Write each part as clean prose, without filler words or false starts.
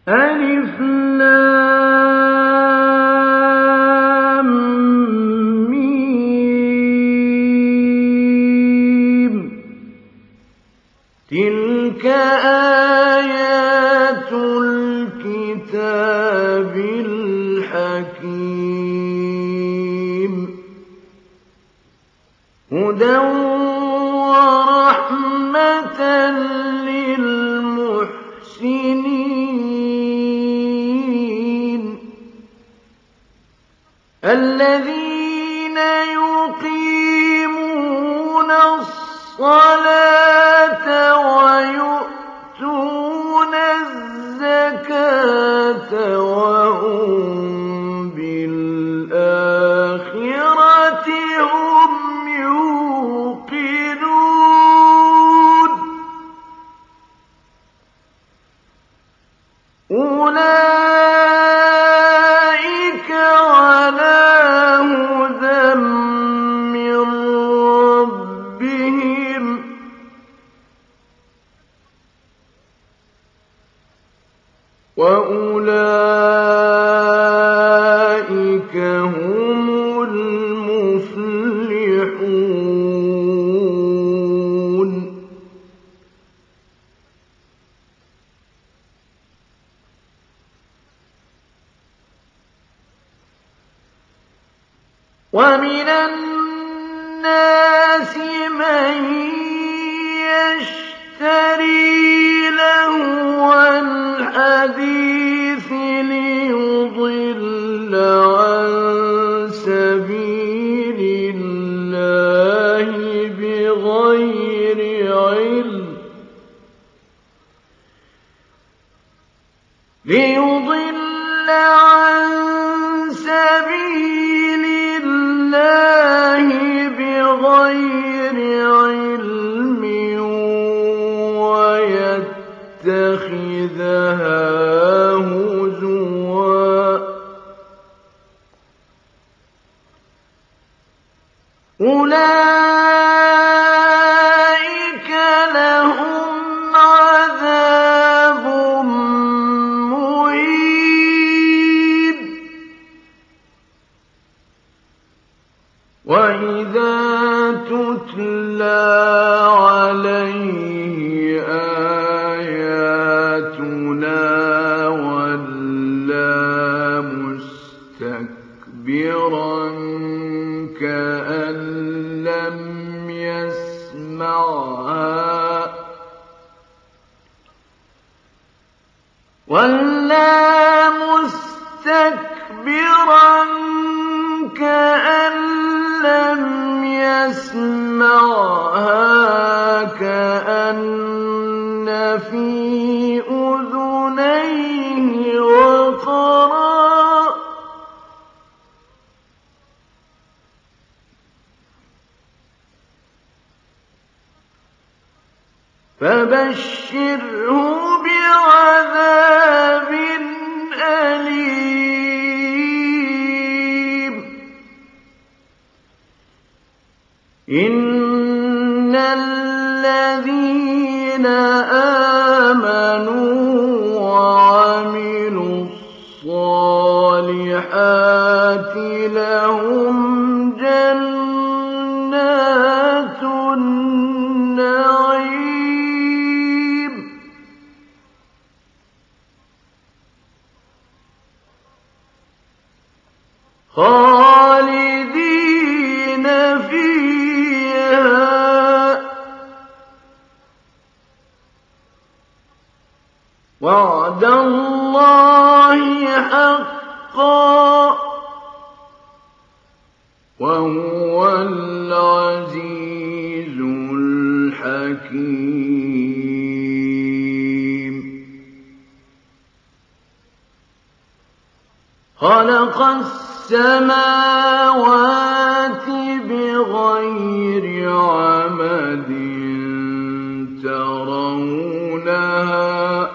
ألف لام ميم تلك آيات الكتاب الحكيم هدى ورحمة للمحسنين الذين يقيمون الصلاة ويؤتون الزكاة وهم بالآخرة هم يوقنون أولئك على هدى من ربهم وأولئك هم المفلحون ومن الناس من يشتري لهو الحديث ليضل عن سبيل الله بغير علم ويتخذها هزوا أولئك لهم عذاب مهين وإذا تتلى عليه آياتنا ولى مستكبرا كأن لم يسمعها كأن في أذنيه وقرا فبشره بعذاب أليم إن الذين آمنوا وعملوا الصالحات لهم جنات النعيم خالدين فيها وعد الله حقا وهو العزيز الحكيم خلق السماوات بغير عمد ترونها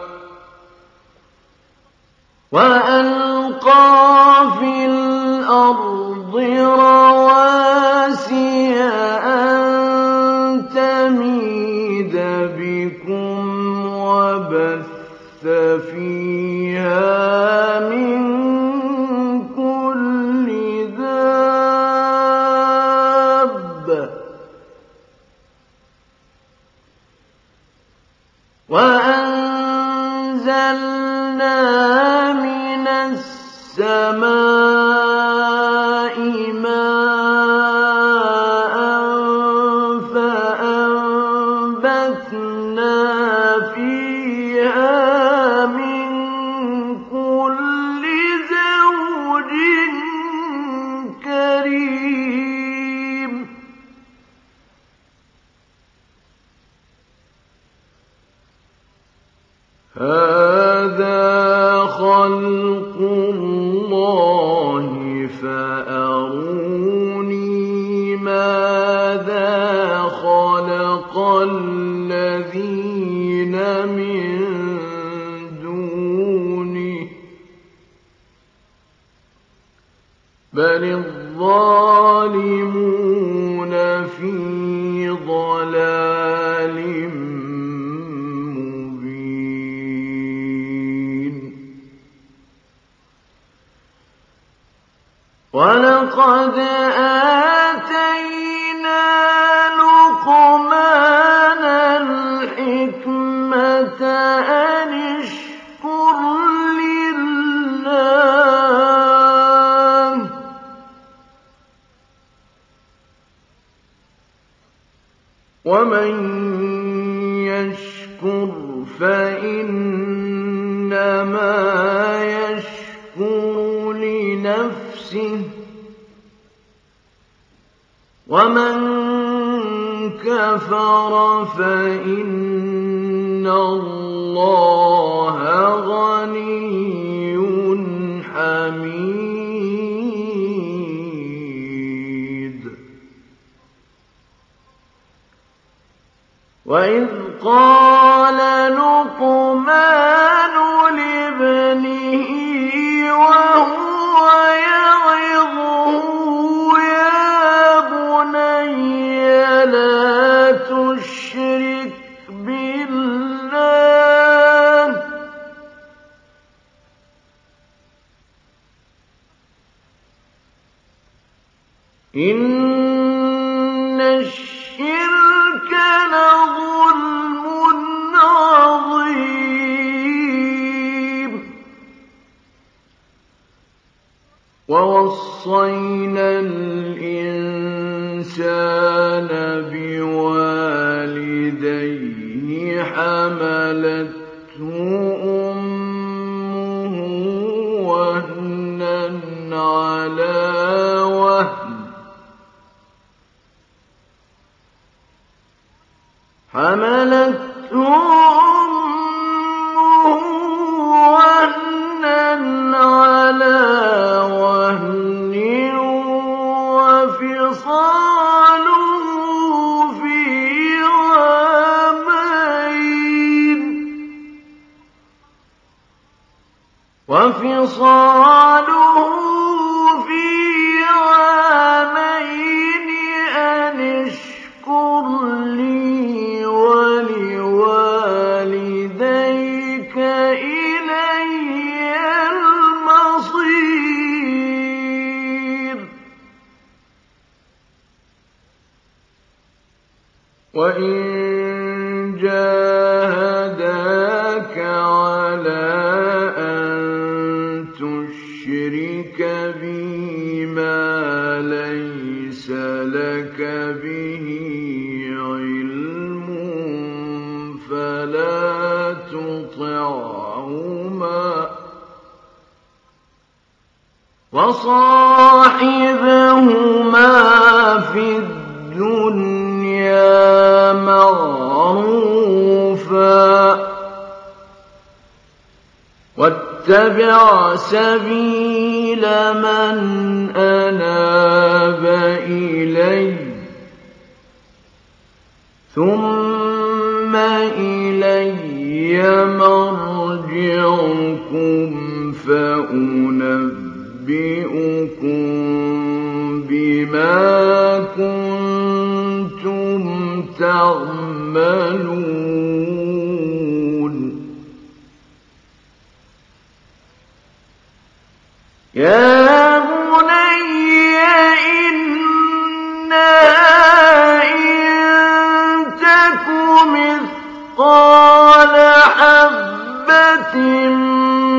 وألقى في الأرض رواسي أن تميد بكم وبث فيها من السماء ماء فأنبتنا فيها من كل زوج كريم هذا خلق الله فأروني ماذا خلق الذين من دونه بل الظالمون في ضلال ولقد آتينا لقمان الحكمة أن اشكر لله ومن يشكر فإنما يشكر لنفسه ومن كفر فإن الله غني حميد وإذ قال لقمان لابنه وهو يعظه يا بني لا تشرك بالله إن الشرك لظلم عظيم ووصينا الإنسان بوالديه حملته أمه وهنا على وهن حملته أمه وهنا على وهن وفصاله في عامين أن اشكر لي ولوالديك إلي المصير وإن جاهداك على شرك بي ما ليس لك به علم فلا تطعهما وصاحبهما في الدنيا معروفا واتبع سبيل من أناب إلي ثم إلي مرجعكم فأنبئكم بما كنتم تعملون يا بني إنها إن تك مثقال حبة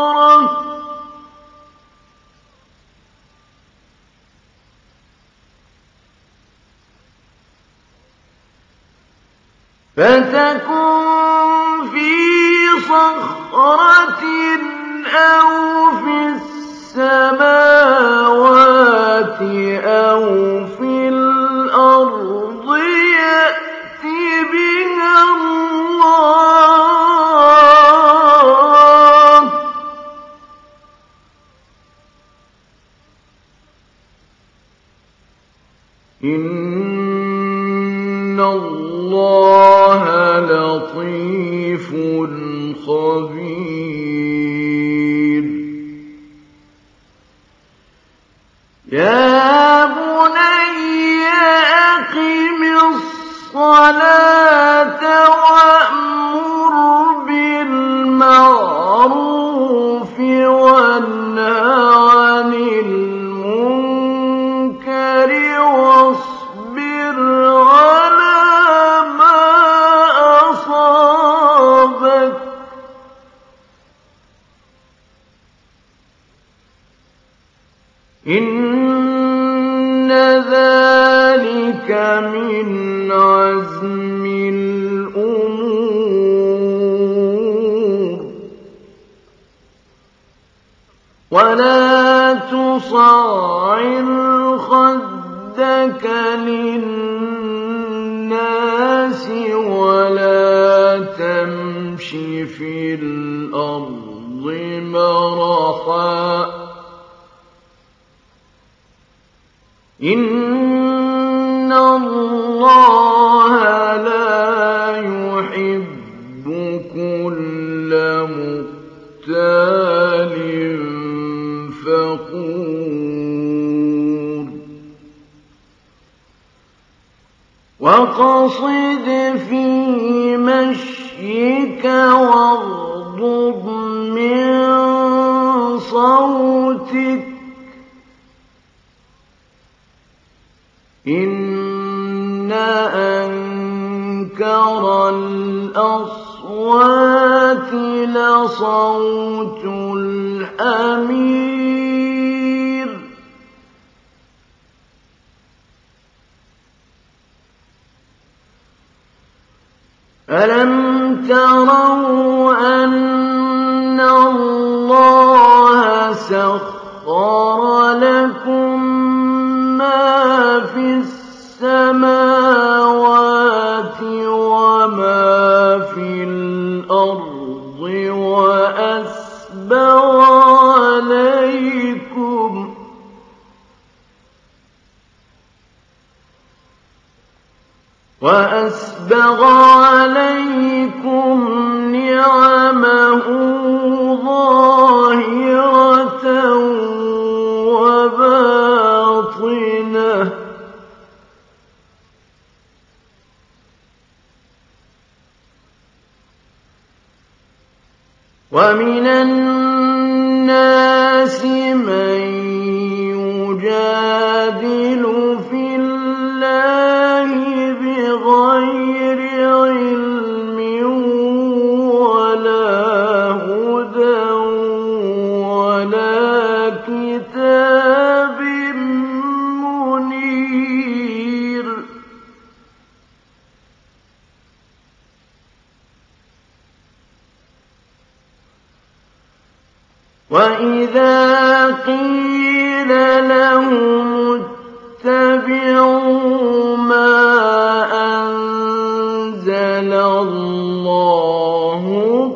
صخرة فتكن في صخرة أو في السماوات أو في الأرض يأت بها الله إن الله لطيف خبير يا بني أقم الصلاة وأمر بالمعروف وانه عن المنكر واصبر على ما أصابك إن ذلك من عزم الأمور ولا تصعر خدك للناس ولا تمش في الأرض مرحا إن الله لا يحب كل مختال فخور واقصد في مشيك واغضض من صوتك إن أنكر الأصوات لصوت الحمير ألم تروا أن الله سخر لكم ما في السماوات وما في الأرض وأسبغ عليكم نعمه ظاهرة وباطنة ومن الناس من يجادل في الله بغير علم ولا هدى ولا كتاب منير وإذا قيل لهم اتبعوا ما أنزل الله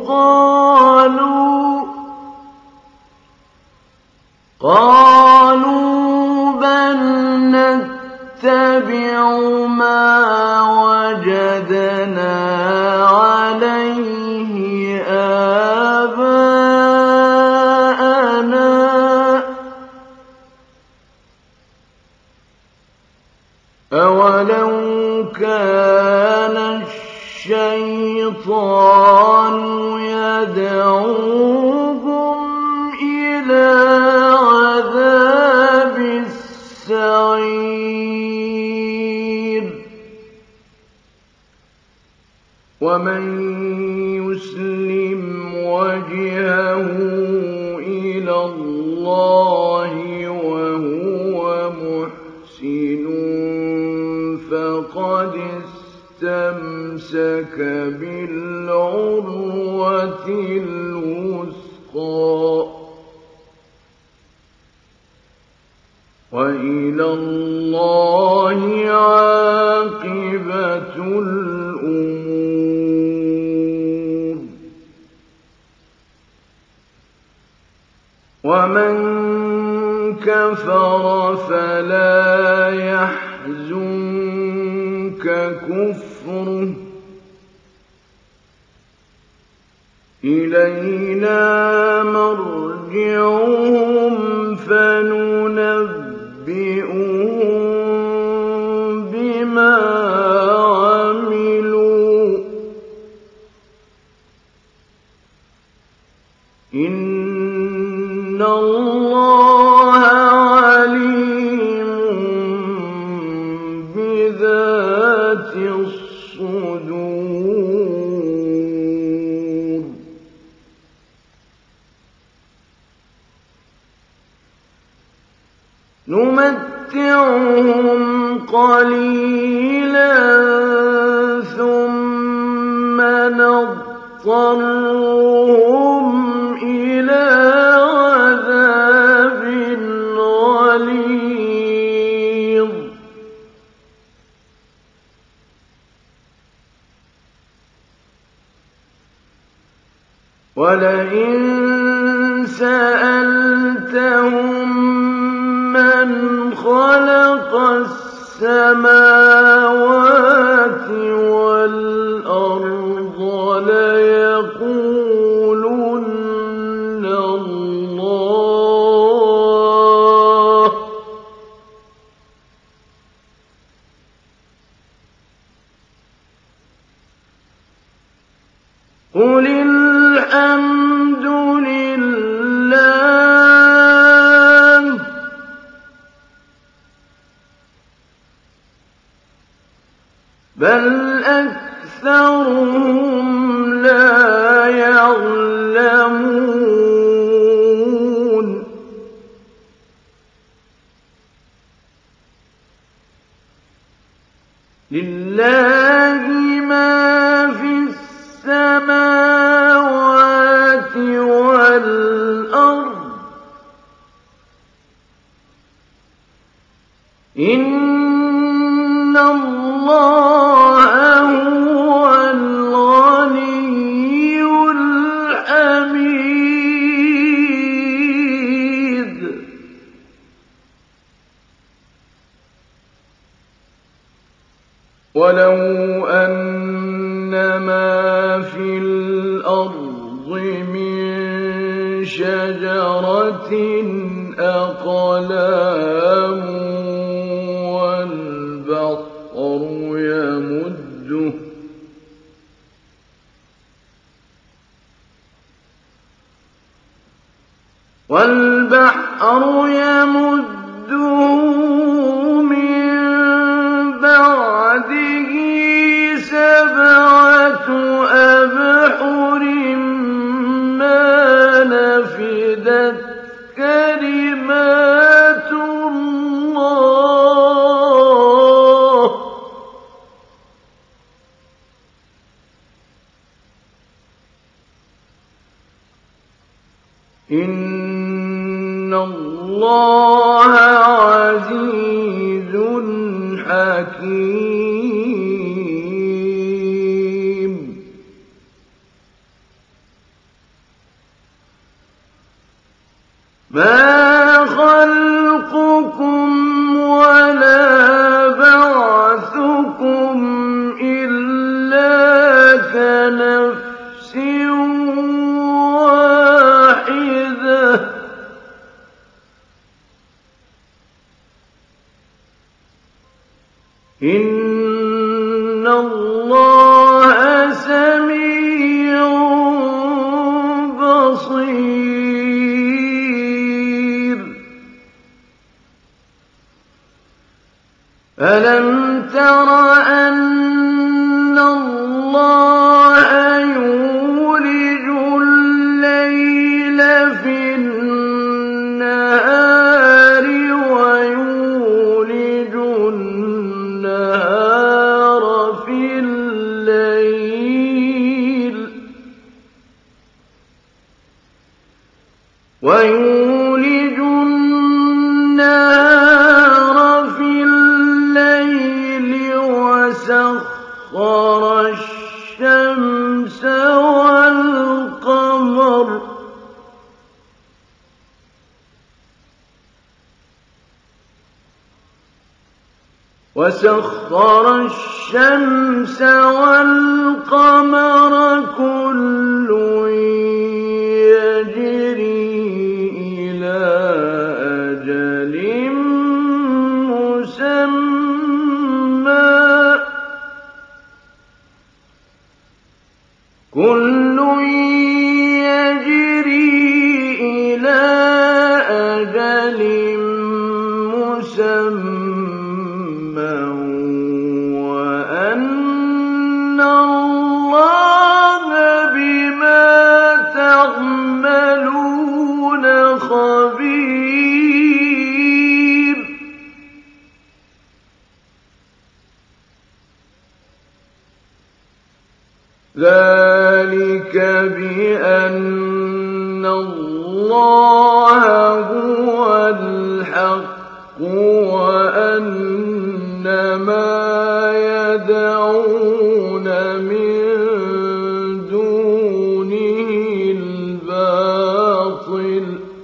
قالوا بل نتبع ما وجدنا عليه آباءنا أولو كان الشيطان يدعوهم إلى عذاب السعير ومن يسلم وجهه إِلَى اللَّهِ وَهُوَ مُحْسِنٌ فَقَدِ اسْتَمْسَكَ بِالْعُرْوَةِ الْوُثْقَىٰ وَإِلَى اللَّهِ عَاقِبَةُ الْأُمُورِ وَمَن كَفَرَ فَلَا يَحْزُنكَ كُفْرُهُ إِلَيْنَا مَرْجِعُهُمْ فَنُنَبِّئُهُم بِمَا عَمِلُوا إِنَّ اللَّهَ عَلِيمٌ بِذَاتِ الصُّدُورِ نُمَتِّعُهُمْ قَلِيلًا ثُمَّ نَضْطَرُّهُمْ إِلَىٰ عَذَابٍ غَلِيظٍ وَلَئِن سَأَلْتَهُم مَّنْ خَلَقَ السَّمَاوَاتِ وَالْأَرْضَ لَيَقُولُنَّ اللَّهُ ۚ قُلِ الْحَمْدُ لِلَّهِ ۚ بَلْ أَكْثَرُهُمْ لَا يَعْلَمُونَ لِلَّهِ مَا فِي السَّمَاوَاتِ وَالْأَرْضِ إِنَّ اللَّهَ هُوَ الْغَنِيُّ الْحَمِيدُ وَلَوْ أَنَّمَا فِي الْأَرْضِ مِن شَجَرَةٍ أَقْلَامٌ وَالْبَحْرُ يَمُدُّهُ مِن بَعْدِهِ سَبْعَةُ أَبْحُرٍ مَّا نَفِدَتْ كَلِمَاتُ اللَّهِ ۗ إِنَّ اللَّهَ عَزِيزٌ حَكِيمٌ مَا خَلْقُكُمْ وَلَا بَعْثُكُمْ إِلَّا كَنَفْسٍ وَاحِدَةٍ ۗ إِنَّ اللَّهَ سَمِيعٌ بَصِيرٌ أَلَمْ تَرَ أَنَّ اللَّهَ يُولِجُ اللَّيْلَ فِي النَّهَارِ ويولج النهار في الليل وسخر الشمس والقمر كل يجري إلى أجل مسمى وأن الله بما تعملون خبير. ذلك بأن الله هو الحق وأن ما يدعون من دونه الباطل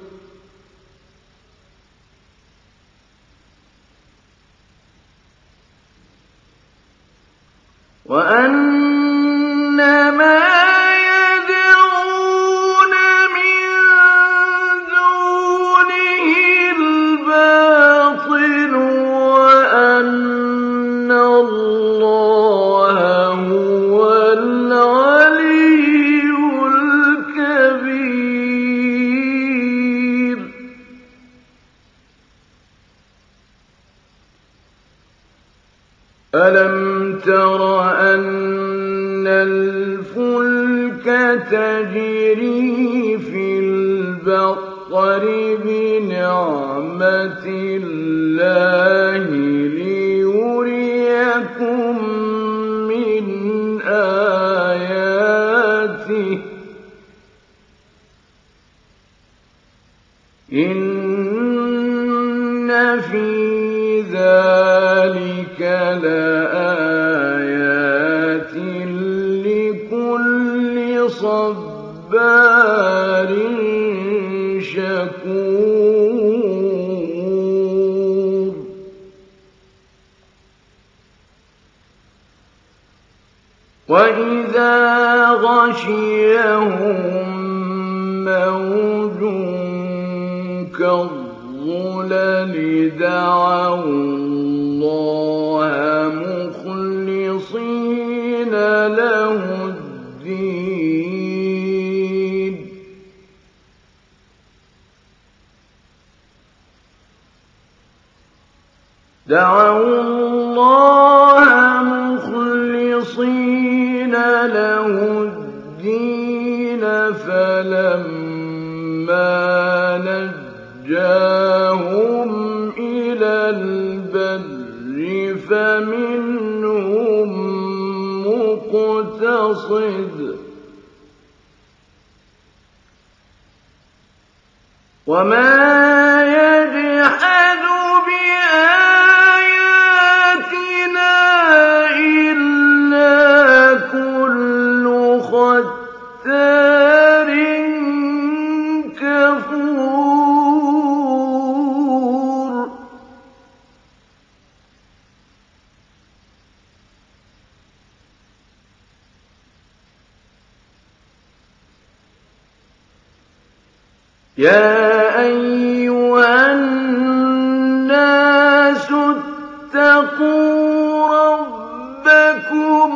وأن الله هو العلي الكبير. ألم تر أن الفلك تجري في البحر بنعمة الله ليريكم من آياته إن في ذلك لآيات لكل صبار شكور. وإذا غشيهم موج كالظلل دعوا الله مخلصين له الدين فلما نجاهم إلى البر فمنهم مقتصد وما يجحد بآياتنا إلا كل ختار كفور. يا أيها الناس اتقوا ربكم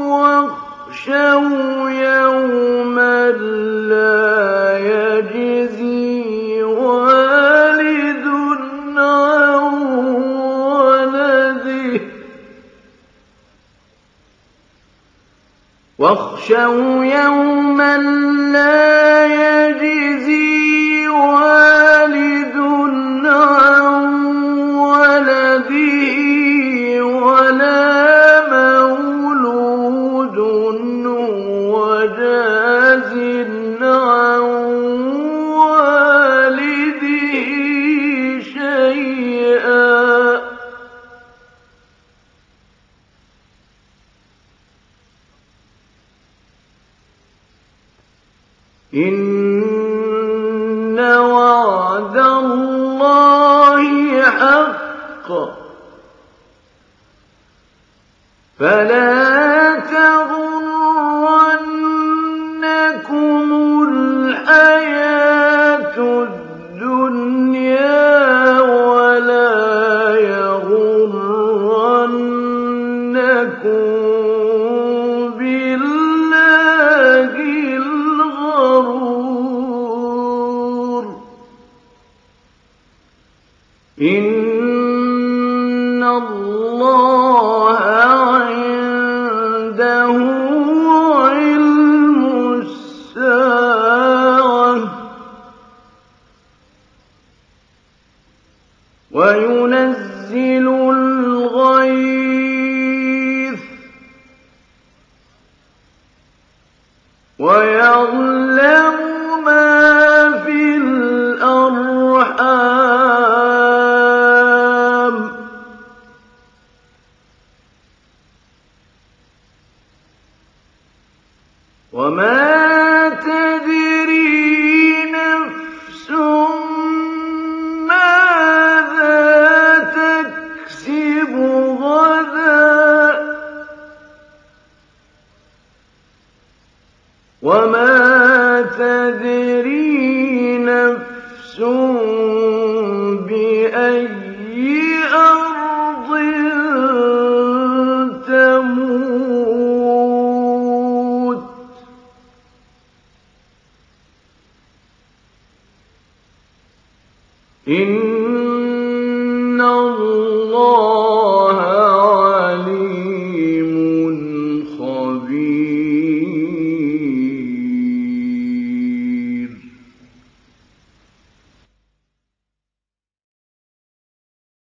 واخشوا يوما لا يجزي والد عن ولده واخشوا يوما لا يجزي والد عن ولده ولا مولود هو جاز عن والده إن وعد الله حق فلا تغرنكم الحياة الدنيا ولا يغرنكم بالله الغرور إن الله عنده علم الساعة وينزل الغيث ويعلم ما في الأرحام وما تدري نفس ماذا تكسب غدا وما تدري نفس بأي أرض تموت إن الله